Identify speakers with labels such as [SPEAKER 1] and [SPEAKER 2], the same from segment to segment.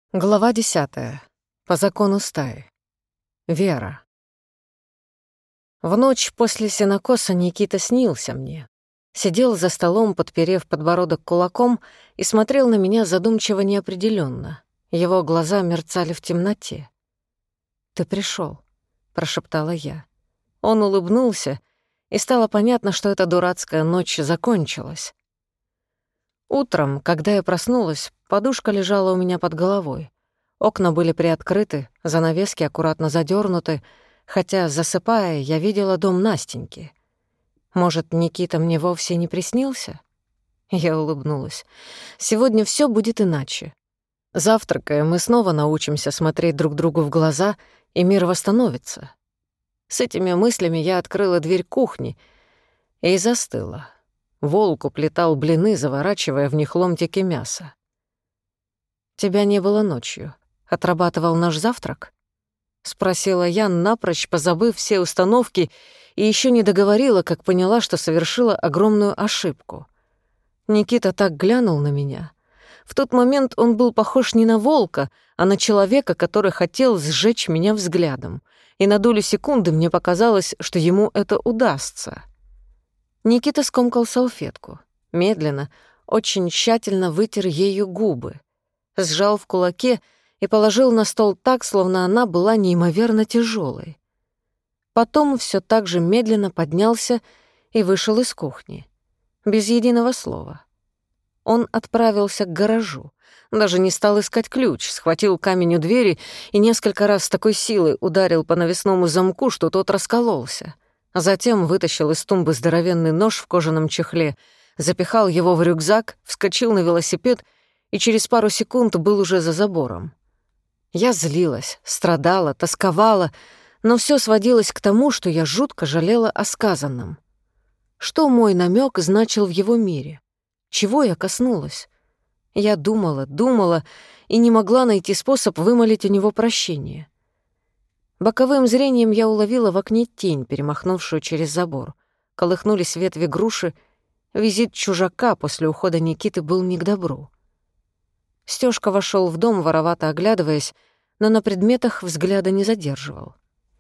[SPEAKER 1] Глава 10. По закону стаи. Вера. В ночь после сенокоса Никита снился мне. Сидел за столом, подперев подбородок кулаком, и смотрел на меня задумчиво неопределённо. Его глаза мерцали в темноте. «Ты пришёл», — прошептала я. Он улыбнулся, и стало понятно, что эта дурацкая ночь закончилась. Утром, когда я проснулась, подушка лежала у меня под головой. Окна были приоткрыты, занавески аккуратно задёрнуты, хотя, засыпая, я видела дом Настеньки. Может, Никита мне вовсе не приснился? Я улыбнулась. Сегодня всё будет иначе. Завтракая, мы снова научимся смотреть друг другу в глаза, и мир восстановится. С этими мыслями я открыла дверь кухни и застыла. Волк уплетал блины, заворачивая в них ломтики мяса. «Тебя не было ночью. Отрабатывал наш завтрак?» — спросила я, напрочь позабыв все установки, и ещё не договорила, как поняла, что совершила огромную ошибку. Никита так глянул на меня. В тот момент он был похож не на волка, а на человека, который хотел сжечь меня взглядом. И на долю секунды мне показалось, что ему это удастся. Никита скомкал салфетку. Медленно, очень тщательно вытер ею губы. Сжал в кулаке и положил на стол так, словно она была неимоверно тяжелой. Потом все так же медленно поднялся и вышел из кухни. Без единого слова. Он отправился к гаражу. Даже не стал искать ключ, схватил камень у двери и несколько раз с такой силой ударил по навесному замку, что тот раскололся. А затем вытащил из тумбы здоровенный нож в кожаном чехле, запихал его в рюкзак, вскочил на велосипед и через пару секунд был уже за забором. Я злилась, страдала, тосковала, но всё сводилось к тому, что я жутко жалела о сказанном. Что мой намёк значил в его мире? Чего я коснулась? Я думала и не могла найти способ вымолить у него прощение. Боковым зрением я уловила в окне тень, перемахнувшую через забор. Колыхнулись ветви груши. Визит чужака после ухода Никиты был не к добру. Стёшка вошёл в дом, воровато оглядываясь, но на предметах взгляда не задерживал.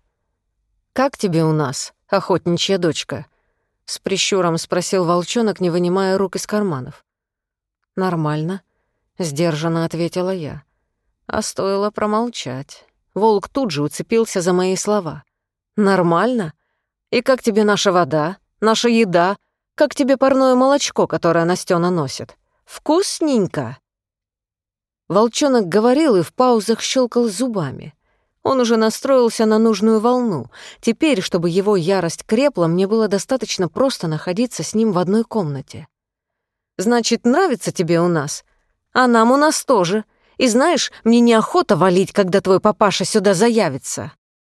[SPEAKER 1] «Как тебе у нас, охотничья дочка?» — с прищуром спросил волчонок, не вынимая рук из карманов. «Нормально», — сдержанно ответила я. А стоило промолчать. Волк тут же уцепился за мои слова. «Нормально? И как тебе наша вода, наша еда? Как тебе парное молочко, которое Настёна носит? Вкусненько!» Волчонок говорил и в паузах щелкал зубами. Он уже настроился на нужную волну. Теперь, чтобы его ярость крепла, мне было достаточно просто находиться с ним в одной комнате. «Значит, нравится тебе у нас? А нам у нас тоже. И знаешь, мне неохота валить, когда твой папаша сюда заявится».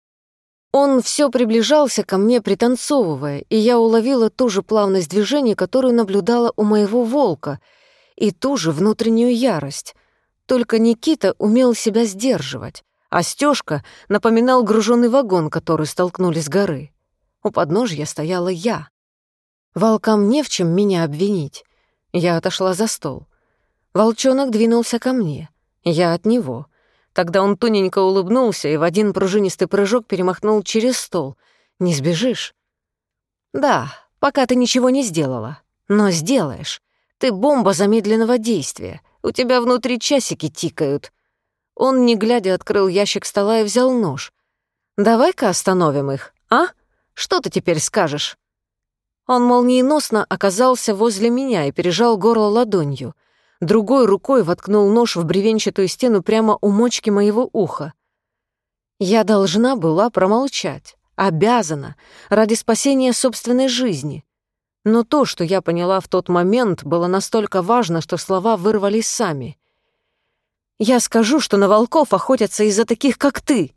[SPEAKER 1] Он всё приближался ко мне, пританцовывая, и я уловила ту же плавность движений, которую наблюдала у моего волка, и ту же внутреннюю ярость. Только Никита умел себя сдерживать, а Стёшка напоминал гружённый вагон, который столкнули с горы. У подножья стояла я. Волкам не в чем меня обвинить. Я отошла за стол. Волчонок двинулся ко мне. Я от него. Тогда он тоненько улыбнулся и в один пружинистый прыжок перемахнул через стол. «Не сбежишь?» «Да, пока ты ничего не сделала. Но сделаешь. Ты бомба замедленного действия. У тебя внутри часики тикают». Он, не глядя, открыл ящик стола и взял нож. «Давай-ка остановим их, а? Что ты теперь скажешь?» Он молниеносно оказался возле меня и пережал горло ладонью. Другой рукой воткнул нож в бревенчатую стену прямо у мочки моего уха. Я должна была промолчать, обязана, ради спасения собственной жизни. Но то, что я поняла в тот момент, было настолько важно, что слова вырвались сами. «Я скажу, что на волков охотятся из-за таких, как ты!»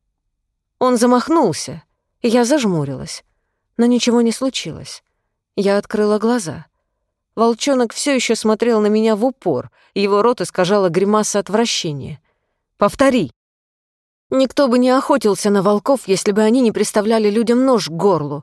[SPEAKER 1] Он замахнулся, и я зажмурилась. Но ничего не случилось. Я открыла глаза. Волчонок все еще смотрел на меня в упор, и его рот искажала гримаса отвращения. «Повтори!» Никто бы не охотился на волков, если бы они не приставляли людям нож к горлу.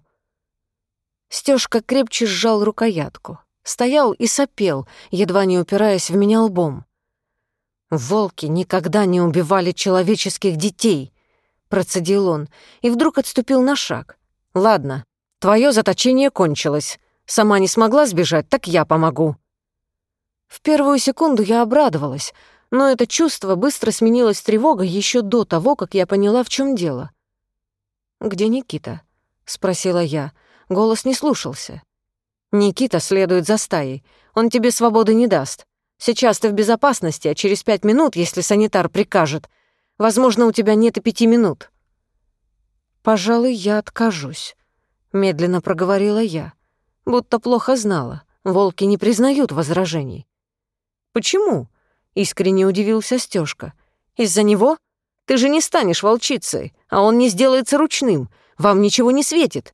[SPEAKER 1] Стёшка крепче сжал рукоятку. Стоял и сопел, едва не упираясь в меня лбом. «Волки никогда не убивали человеческих детей», — процедил он, и вдруг отступил на шаг. «Ладно, твое заточение кончилось. Сама не смогла сбежать, так я помогу». В первую секунду я обрадовалась, но это чувство быстро сменилось тревогой еще до того, как я поняла, в чем дело. «Где Никита?» — спросила я. Голос не слушался. «Никита следует за стаей. Он тебе свободы не даст. Сейчас ты в безопасности, а через 5 минут, если санитар прикажет, возможно, у тебя нет и 5 минут». «Пожалуй, я откажусь», — медленно проговорила я, будто плохо знала. Волки не признают возражений. «Почему?» — искренне удивился Стёшка. «Из-за него? Ты же не станешь волчицей, а он не сделается ручным. Вам ничего не светит».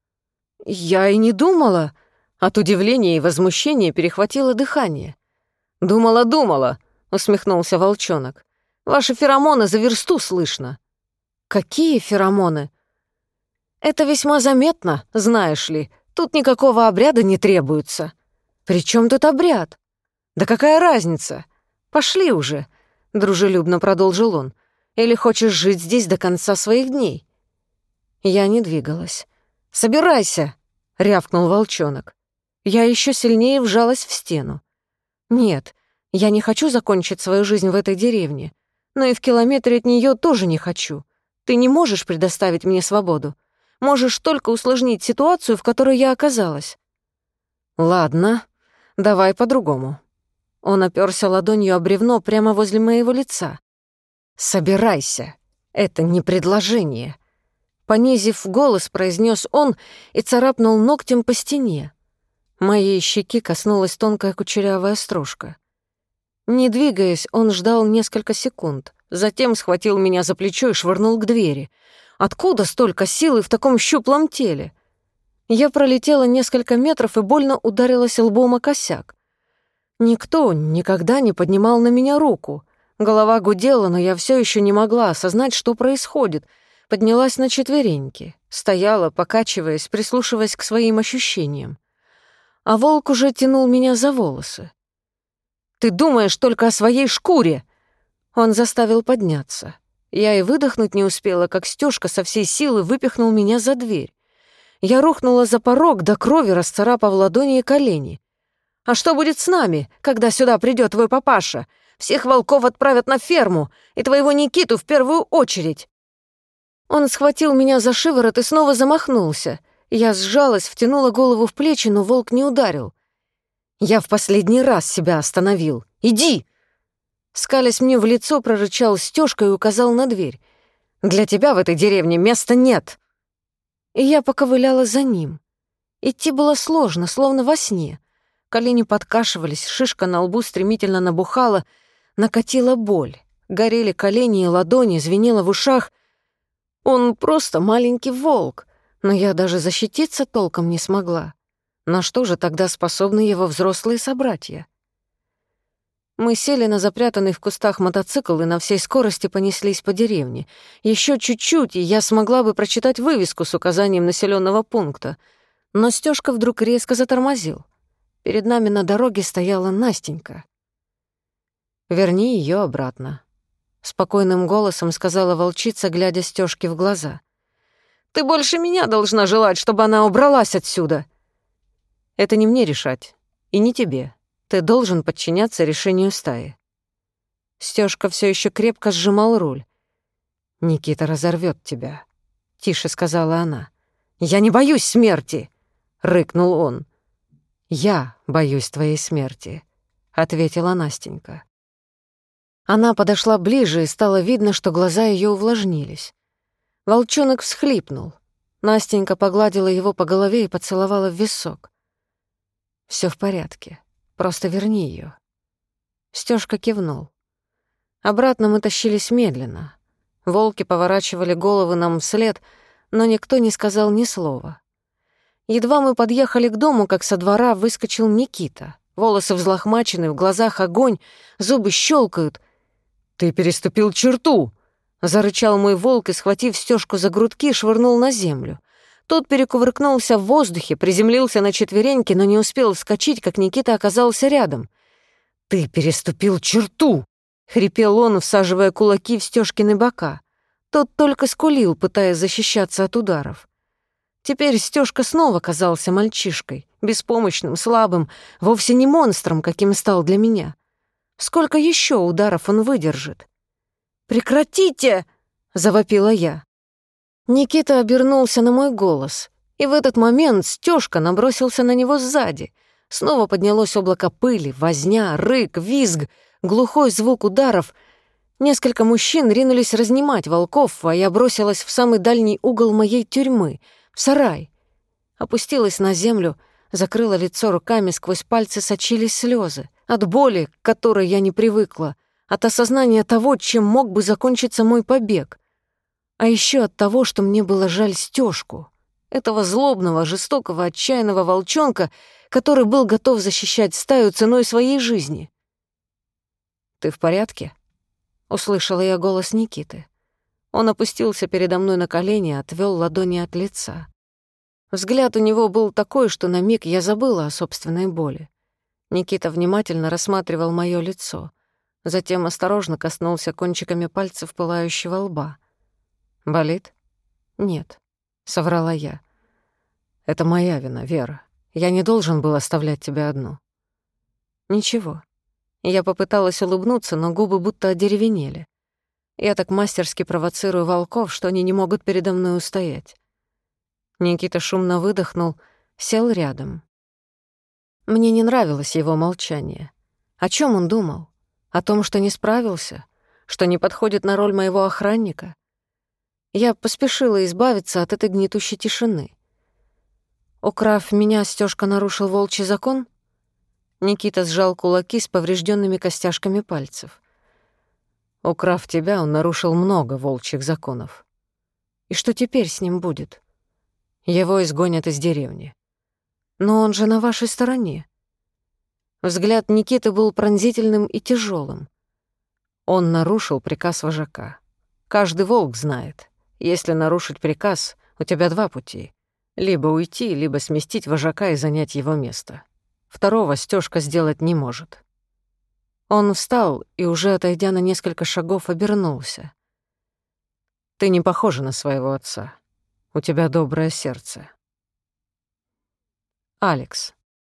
[SPEAKER 1] «Я и не думала». От удивления и возмущения перехватило дыхание. «Думала», — усмехнулся волчонок. «Ваши феромоны за версту слышно». «Какие феромоны?» «Это весьма заметно, знаешь ли. Тут никакого обряда не требуется». «При чем тут обряд?» «Да какая разница? Пошли уже», — дружелюбно продолжил он. «Или хочешь жить здесь до конца своих дней?» Я не двигалась. «Собирайся», — рявкнул волчонок. Я еще сильнее вжалась в стену. «Нет, я не хочу закончить свою жизнь в этой деревне, но и в километре от нее тоже не хочу. Ты не можешь предоставить мне свободу. Можешь только усложнить ситуацию, в которой я оказалась». «Ладно, давай по-другому». Он опёрся ладонью о бревно прямо возле моего лица. «Собирайся. Это не предложение». Понизив голос, произнес он и царапнул ногтем по стене. Моей щеки коснулась тонкая кучерявая стружка. Не двигаясь, он ждал несколько секунд, затем схватил меня за плечо и швырнул к двери. Откуда столько силы в таком щуплом теле? Я пролетела несколько метров и больно ударилась лбом о косяк. Никто никогда не поднимал на меня руку. Голова гудела, но я все еще не могла осознать, что происходит. Поднялась на четвереньки, стояла, покачиваясь, прислушиваясь к своим ощущениям. А волк уже тянул меня за волосы. «Ты думаешь только о своей шкуре!» Он заставил подняться. Я и выдохнуть не успела, как Стёшка со всей силы выпихнул меня за дверь. Я рухнула за порог, до крови расцарапав ладони и колени. «А что будет с нами, когда сюда придёт твой папаша? Всех волков отправят на ферму, и твоего Никиту в первую очередь!» Он схватил меня за шиворот и снова замахнулся. Я сжалась, втянула голову в плечи, но волк не ударил. «Я в последний раз себя остановил. Иди!» Скалясь мне в лицо, прорычал Стёшка и указал на дверь. «Для тебя в этой деревне места нет!» И я поковыляла за ним. Идти было сложно, словно во сне. Колени подкашивались, шишка на лбу стремительно набухала, накатила боль. Горели колени и ладони, звенело в ушах. Он просто маленький волк, но я даже защититься толком не смогла. На что же тогда способны его взрослые собратья? Мы сели на запрятанный в кустах мотоцикл и на всей скорости понеслись по деревне. Еще чуть-чуть, и я смогла бы прочитать вывеску с указанием населенного пункта. Но Стёшка вдруг резко затормозил. Перед нами на дороге стояла Настенька. «Верни ее обратно», — спокойным голосом сказала волчица, глядя Стёшке в глаза. «Ты больше меня должна желать, чтобы она убралась отсюда». «Это не мне решать, и не тебе. Ты должен подчиняться решению стаи». Стёшка все еще крепко сжимал руль. «Никита разорвет тебя», — тише сказала она. «Я не боюсь смерти», — рыкнул он. «Я боюсь твоей смерти», — ответила Настенька. Она подошла ближе, и стало видно, что глаза ее увлажнились. Волчонок всхлипнул. Настенька погладила его по голове и поцеловала в висок. Все в порядке. Просто верни ее. Стёшка кивнул. Обратно мы тащились медленно. Волки поворачивали головы нам вслед, но никто не сказал ни слова. Едва мы подъехали к дому, как со двора выскочил Никита. Волосы взлохмачены, в глазах огонь, зубы щелкают. «Ты переступил черту!» — зарычал мой волк и, схватив Стёшку за грудки, швырнул на землю. Тот перекувыркнулся в воздухе, приземлился на четвереньки, но не успел вскочить, как Никита оказался рядом. «Ты переступил черту!» — хрипел он, всаживая кулаки в Стёшкины бока. Тот только скулил, пытаясь защищаться от ударов. Теперь Стёшка снова казался мальчишкой, беспомощным, слабым, вовсе не монстром, каким стал для меня. Сколько еще ударов он выдержит? «Прекратите!» — завопила я. Никита обернулся на мой голос, и в этот момент Стёшка набросился на него сзади. Снова поднялось облако пыли, возня, рык, визг, глухой звук ударов. Несколько мужчин ринулись разнимать волков, а я бросилась в самый дальний угол моей тюрьмы, в сарай. Опустилась на землю, закрыла лицо руками, сквозь пальцы сочились слезы. От боли, к которой я не привыкла, от осознания того, чем мог бы закончиться мой побег. А еще от того, что мне было жаль Стёшку, этого злобного, жестокого, отчаянного волчонка, который был готов защищать стаю ценой своей жизни. «Ты в порядке?» — услышала я голос Никиты. Он опустился передо мной на колени, отвёл ладони от лица. Взгляд у него был такой, что на миг я забыла о собственной боли. Никита внимательно рассматривал моё лицо, затем осторожно коснулся кончиками пальцев пылающего лба. «Болит?» «Нет», — соврала я. «Это моя вина, Вера. Я не должен был оставлять тебя одну». «Ничего». Я попыталась улыбнуться, но губы будто одеревенели. Я так мастерски провоцирую волков, что они не могут передо мной устоять. Никита шумно выдохнул, сел рядом. Мне не нравилось его молчание. О чем он думал? О том, что не справился? Что не подходит на роль моего охранника? Я поспешила избавиться от этой гнетущей тишины. Украв меня, Стёшка нарушил волчий закон? Никита сжал кулаки с поврежденными костяшками пальцев. Украв тебя, он нарушил много волчьих законов. И что теперь с ним будет? Его изгонят из деревни. Но он же на вашей стороне. Взгляд Никиты был пронзительным и тяжелым. Он нарушил приказ вожака. Каждый волк знает, если нарушить приказ, у тебя два пути. Либо уйти, либо сместить вожака и занять его место. Второго Стёшка сделать не может. Он встал и, уже отойдя на несколько шагов, обернулся. «Ты не похожа на своего отца. У тебя доброе сердце». Алекс.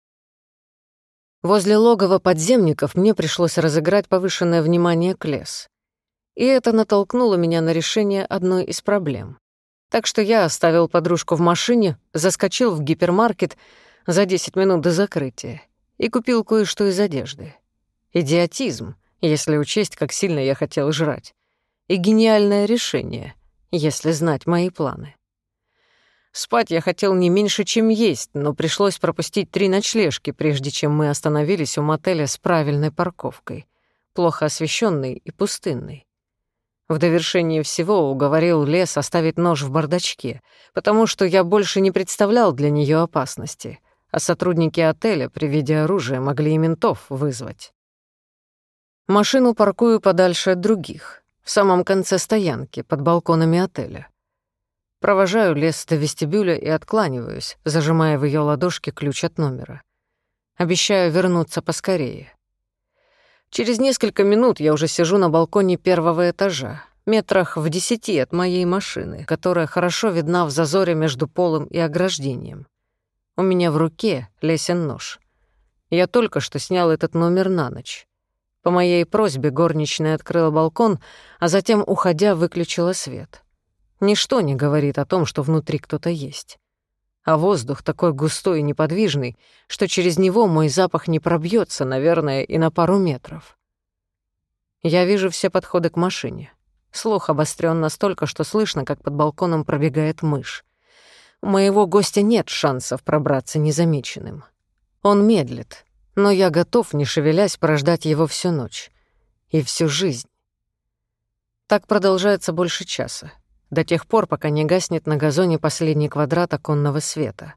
[SPEAKER 1] Возле логова подземников мне пришлось разыграть повышенное внимание к Лес. И это натолкнуло меня на решение одной из проблем. Так что я оставил подружку в машине, заскочил в гипермаркет за 10 минут до закрытия и купил кое-что из одежды. Идиотизм, если учесть, как сильно я хотел жрать. И гениальное решение, если знать мои планы. Спать я хотел не меньше, чем есть, но пришлось пропустить 3 ночлежки, прежде чем мы остановились у мотеля с правильной парковкой, плохо освещенной и пустынной. В довершение всего уговорил Лес оставить нож в бардачке, потому что я больше не представлял для нее опасности, а сотрудники отеля при виде оружия могли и ментов вызвать. Машину паркую подальше от других, в самом конце стоянки, под балконами отеля. Провожаю Лес до вестибюля и откланиваюсь, зажимая в ее ладошке ключ от номера. Обещаю вернуться поскорее. Через несколько минут я уже сижу на балконе 1-го этажа, метрах в 10 от моей машины, которая хорошо видна в зазоре между полом и ограждением. У меня в руке Лесин нож. Я только что снял этот номер на ночь. По моей просьбе горничная открыла балкон, а затем, уходя, выключила свет. Ничто не говорит о том, что внутри кто-то есть. А воздух такой густой и неподвижный, что через него мой запах не пробьется, наверное, и на пару метров. Я вижу все подходы к машине. Слух обострён настолько, что слышно, как под балконом пробегает мышь. У моего гостя нет шансов пробраться незамеченным. Он медлит, но я готов, не шевелясь, прождать его всю ночь. И всю жизнь. Так продолжается больше часа. До тех пор, пока не гаснет на газоне последний квадрат оконного света.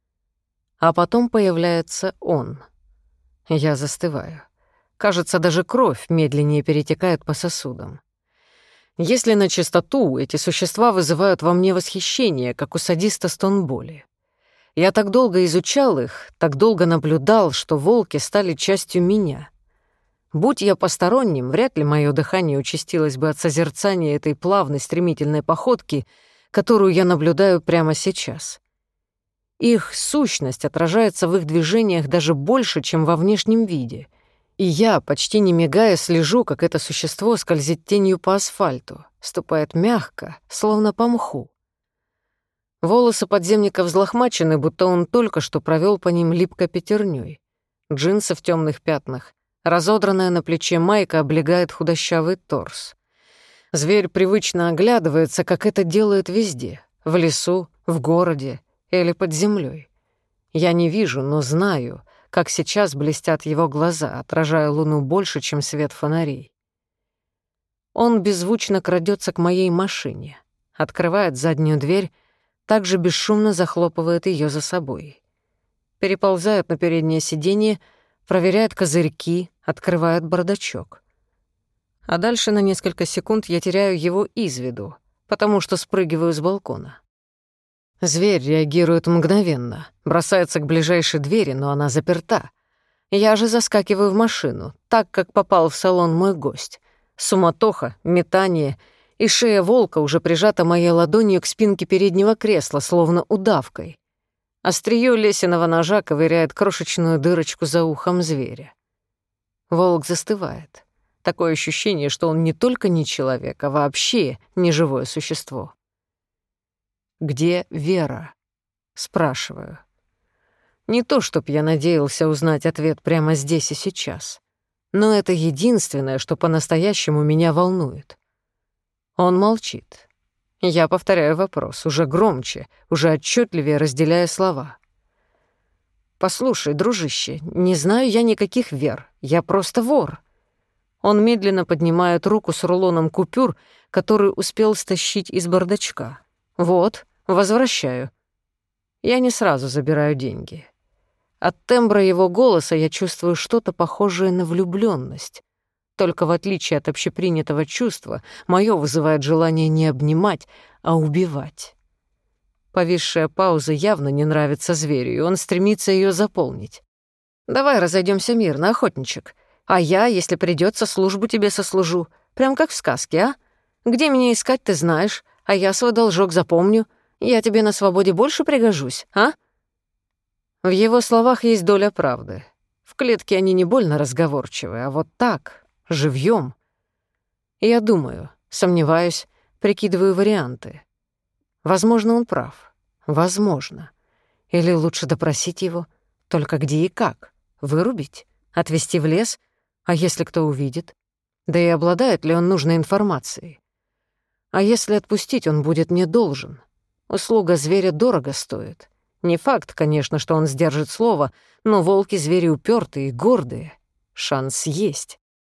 [SPEAKER 1] А потом появляется он. Я застываю. Кажется, даже кровь медленнее перетекает по сосудам. Если на чистоту, эти существа вызывают во мне восхищение, как у садиста стон боли. Я так долго изучал их, так долго наблюдал, что волки стали частью меня. Будь я посторонним, вряд ли мое дыхание участилось бы от созерцания этой плавной стремительной походки, которую я наблюдаю прямо сейчас. Их сущность отражается в их движениях даже больше, чем во внешнем виде. И я, почти не мигая, слежу, как это существо скользит тенью по асфальту, ступает мягко, словно по мху. Волосы подземника взлохмачены, будто он только что провел по ним липкой пятерней. Джинсы в темных пятнах, разодранная на плече майка облегает худощавый торс. Зверь привычно оглядывается, как это делает везде — в лесу, в городе или под землей. Я не вижу, но знаю, как сейчас блестят его глаза, отражая луну больше, чем свет фонарей. Он беззвучно крадется к моей машине, открывает заднюю дверь, также бесшумно захлопывает ее за собой. Переползает на переднее сиденье, проверяет козырьки, открывает бардачок. А дальше на несколько секунд я теряю его из виду, потому что спрыгиваю с балкона. Зверь реагирует мгновенно, бросается к ближайшей двери, но она заперта. Я же заскакиваю в машину, так как попал в салон мой гость. Суматоха, метание, и шея волка уже прижата моей ладонью к спинке переднего кресла, словно удавкой. Остриё лесиного ножа ковыряет крошечную дырочку за ухом зверя. Волк застывает. Такое ощущение, что он не только не человек, а вообще не живое существо. «Где Вера?» — спрашиваю. Не то, чтоб я надеялся узнать ответ прямо здесь и сейчас, но это единственное, что по-настоящему меня волнует. Он молчит. Я повторяю вопрос, уже громче, уже отчетливее разделяя слова. «Послушай, дружище, не знаю я никаких Вер, я просто вор». Он медленно поднимает руку с рулоном купюр, который успел стащить из бардачка. «Вот, возвращаю». Я не сразу забираю деньги. От тембра его голоса я чувствую что-то похожее на влюблённость. Только в отличие от общепринятого чувства, моё вызывает желание не обнимать, а убивать. Повисшая пауза явно не нравится зверю, и он стремится её заполнить. «Давай разойдёмся мирно, охотничек. А я, если придётся, службу тебе сослужу. Прям как в сказке, а? Где меня искать, ты знаешь, а я свой должок запомню. Я тебе на свободе больше пригожусь, а?» В его словах есть доля правды. В клетке они не больно разговорчивы, а вот так, живьём. Я думаю, сомневаюсь, прикидываю варианты. Возможно, он прав. Возможно. Или лучше допросить его. Только где и как? Вырубить? Отвезти в лес? А если кто увидит? Да и обладает ли он нужной информацией? А если отпустить, он будет мне должен. Услуга зверя дорого стоит. Не факт, конечно, что он сдержит слово, но волки-звери упертые и гордые. Шанс есть.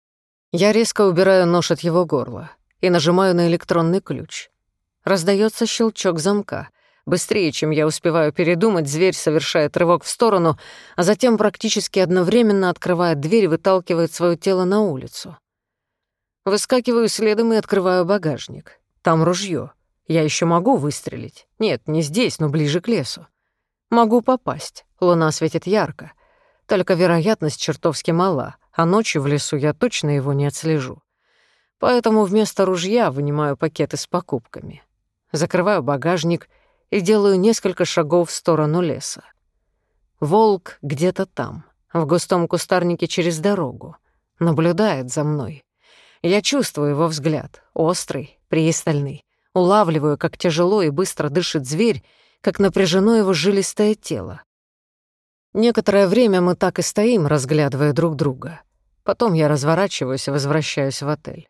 [SPEAKER 1] Я резко убираю нож от его горла и нажимаю на электронный ключ. Раздаётся щелчок замка. Быстрее, чем я успеваю передумать, зверь совершает рывок в сторону, а затем практически одновременно открывает дверь и выталкивает своё тело на улицу. Выскакиваю следом и открываю багажник. Там ружьё. Я ещё могу выстрелить. Нет, не здесь, но ближе к лесу. Могу попасть. Луна светит ярко. Только вероятность чертовски мала, а ночью в лесу я точно его не отслежу. Поэтому вместо ружья вынимаю пакеты с покупками. Закрываю багажник и делаю несколько шагов в сторону леса. Волк где-то там, в густом кустарнике через дорогу. Наблюдает за мной. Я чувствую его взгляд, острый, пристальный. Улавливаю, как тяжело и быстро дышит зверь, как напряжено его жилистое тело. Некоторое время мы так и стоим, разглядывая друг друга. Потом я разворачиваюсь и возвращаюсь в отель.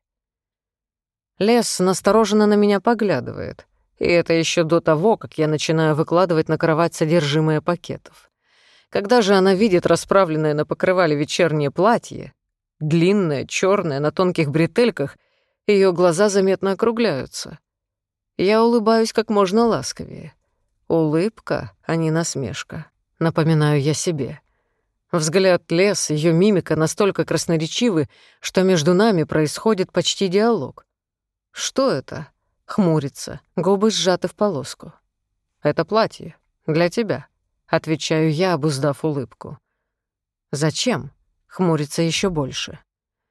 [SPEAKER 1] Лес настороженно на меня поглядывает, и это еще до того, как я начинаю выкладывать на кровать содержимое пакетов. Когда же она видит расправленное на покрывале вечернее платье, длинное, черное, на тонких бретельках, ее глаза заметно округляются. Я улыбаюсь как можно ласковее. Улыбка, а не насмешка. Напоминаю я себе. Взгляд лес, ее мимика настолько красноречивы, что между нами происходит почти диалог. Что это? Хмурится, губы сжаты в полоску. Это платье. Для тебя. Отвечаю я, обуздав улыбку. Зачем? Хмурится еще больше.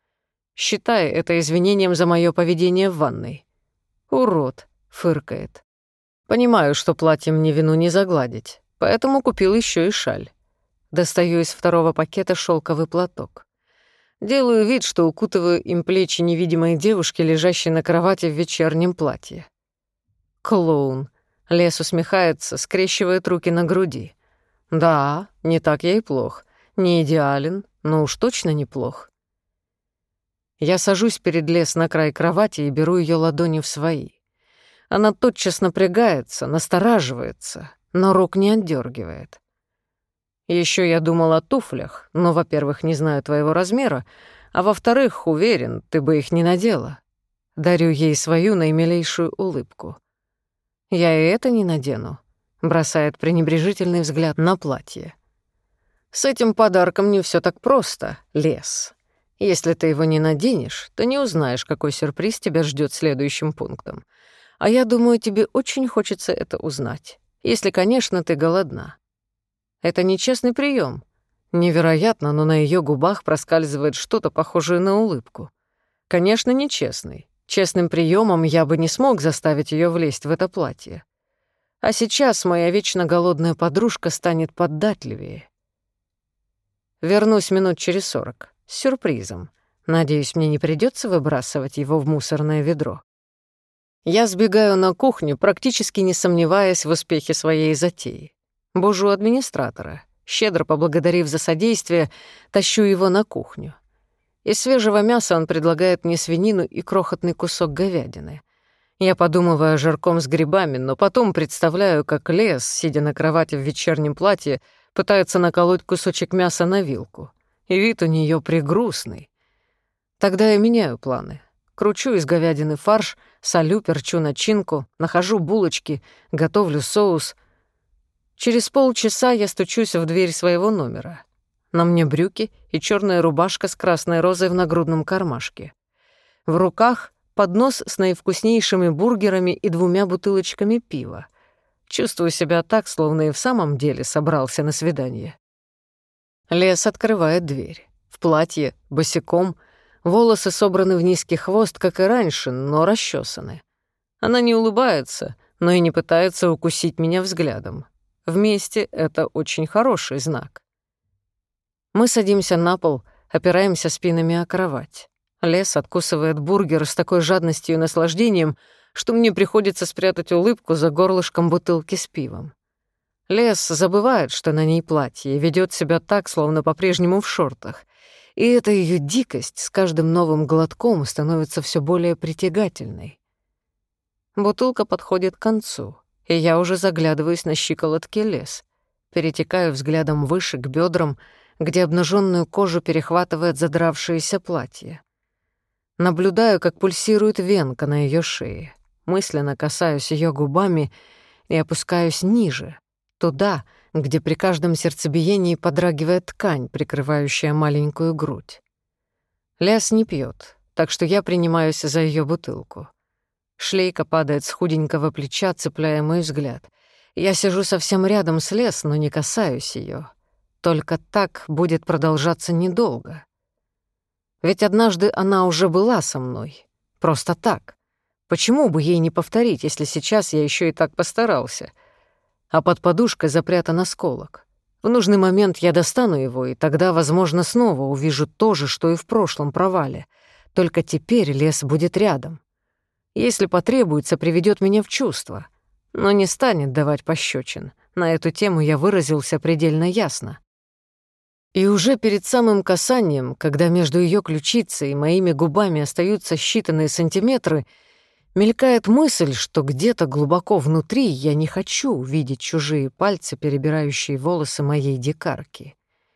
[SPEAKER 1] Считай это извинением за моё поведение в ванной. Урод, фыркает. Понимаю, что платьем мне вину не загладить, поэтому купил ещё и шаль. Достаю из второго пакета шёлковый платок. Делаю вид, что укутываю им плечи невидимой девушки, лежащей на кровати в вечернем платье. Клоун. Лес усмехается, скрещивает руки на груди. Да, не так я и плох. Не идеален, но уж точно неплох. Я сажусь перед Лес на край кровати и беру её ладони в свои. Она тотчас напрягается, настораживается, но рук не отдёргивает. Ещё я думал о туфлях, но, во-первых, не знаю твоего размера, а во-вторых, уверен, ты бы их не надела. Дарю ей свою наимилейшую улыбку. Я и это не надену, бросает пренебрежительный взгляд на платье. С этим подарком не всё так просто, Лес. Если ты его не наденешь, то не узнаешь, какой сюрприз тебя ждёт следующим пунктом. А я думаю, тебе очень хочется это узнать, если, конечно, ты голодна. Это нечестный прием. Невероятно, но на её губах проскальзывает что-то похожее на улыбку. Конечно, нечестный. Честным приемом я бы не смог заставить её влезть в это платье. А сейчас моя вечно голодная подружка станет податливее. Вернусь минут через 40 с сюрпризом. Надеюсь, мне не придётся выбрасывать его в мусорное ведро. Я сбегаю на кухню, практически не сомневаясь в успехе своей затеи. Бужу администратора. Щедро поблагодарив за содействие, тащу его на кухню. Из свежего мяса он предлагает мне свинину и крохотный кусок говядины. Я подумываю о жарком с грибами, но потом представляю, как Лес, сидя на кровати в вечернем платье, пытается наколоть кусочек мяса на вилку. И вид у неё пригрустный. Тогда я меняю планы. Кручу из говядины фарш, солю, перчу начинку, нахожу булочки, готовлю соус. Через полчаса я стучусь в дверь своего номера. На мне брюки и чёрная рубашка с красной розой в нагрудном кармашке. В руках поднос с наивкуснейшими бургерами и 2 бутылочками пива. Чувствую себя так, словно и в самом деле собрался на свидание. Лес открывает дверь. В платье, босиком, волосы собраны в низкий хвост, как и раньше, но расчесаны. Она не улыбается, но и не пытается укусить меня взглядом. Вместе это очень хороший знак. Мы садимся на пол, опираемся спинами о кровать. Лес откусывает бургер с такой жадностью и наслаждением, что мне приходится спрятать улыбку за горлышком бутылки с пивом. Лес забывает, что на ней платье, и ведёт себя так, словно по-прежнему в шортах. И эта её дикость с каждым новым глотком становится всё более притягательной. Бутылка подходит к концу, и я уже заглядываюсь на щиколотки Лес. Перетекаю взглядом выше к бёдрам, где обнажённую кожу перехватывает задравшееся платье. Наблюдаю, как пульсирует венка на её шее. Мысленно касаюсь её губами и опускаюсь ниже, туда, где при каждом сердцебиении подрагивает ткань, прикрывающая маленькую грудь. Лес не пьёт, так что я принимаюсь за её бутылку. Шлейка падает с худенького плеча, цепляя мой взгляд. Я сижу совсем рядом с Лес, но не касаюсь её. Только так будет продолжаться недолго. Ведь однажды она уже была со мной. Просто так. Почему бы ей не повторить, если сейчас я ещё и так постарался? А под подушкой запрятан осколок. В нужный момент я достану его, и тогда, возможно, снова увижу то же, что и в прошлом провале. Только теперь Лес будет рядом. Если потребуется, приведёт меня в чувство. Но не станет давать пощёчин. На эту тему я выразился предельно ясно. И уже перед самым касанием, когда между её ключицей и моими губами остаются считанные сантиметры, мелькает мысль, что где-то глубоко внутри я не хочу видеть чужие пальцы, перебирающие волосы моей дикарки.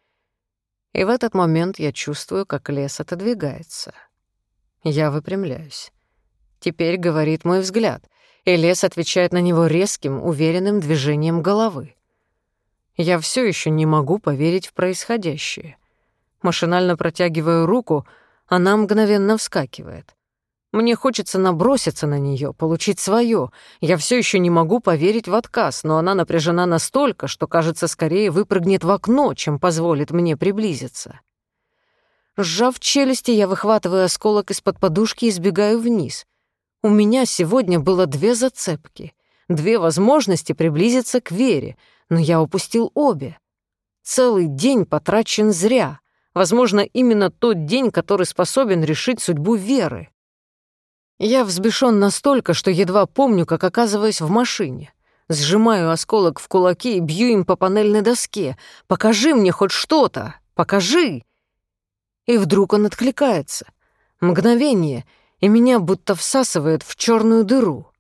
[SPEAKER 1] И в этот момент я чувствую, как Лес отодвигается. Я выпрямляюсь. Теперь говорит мой взгляд, и Лес отвечает на него резким, уверенным движением головы. Я всё ещё не могу поверить в происходящее. Машинально протягиваю руку, она мгновенно вскакивает. Мне хочется наброситься на неё, получить своё. Я всё ещё не могу поверить в отказ, но она напряжена настолько, что, кажется, скорее выпрыгнет в окно, чем позволит мне приблизиться. Сжав челюсти, я выхватываю осколок из-под подушки и сбегаю вниз. У меня сегодня было 2 зацепки, 2 возможности приблизиться к Вере, но я упустил обе. Целый день потрачен зря. Возможно, именно тот день, который способен решить судьбу Веры. Я взбешён настолько, что едва помню, как оказываюсь в машине. Сжимаю осколок в кулаке и бью им по панельной доске. «Покажи мне хоть что-то! Покажи!» И вдруг он откликается. Мгновение, и меня будто всасывает в чёрную дыру.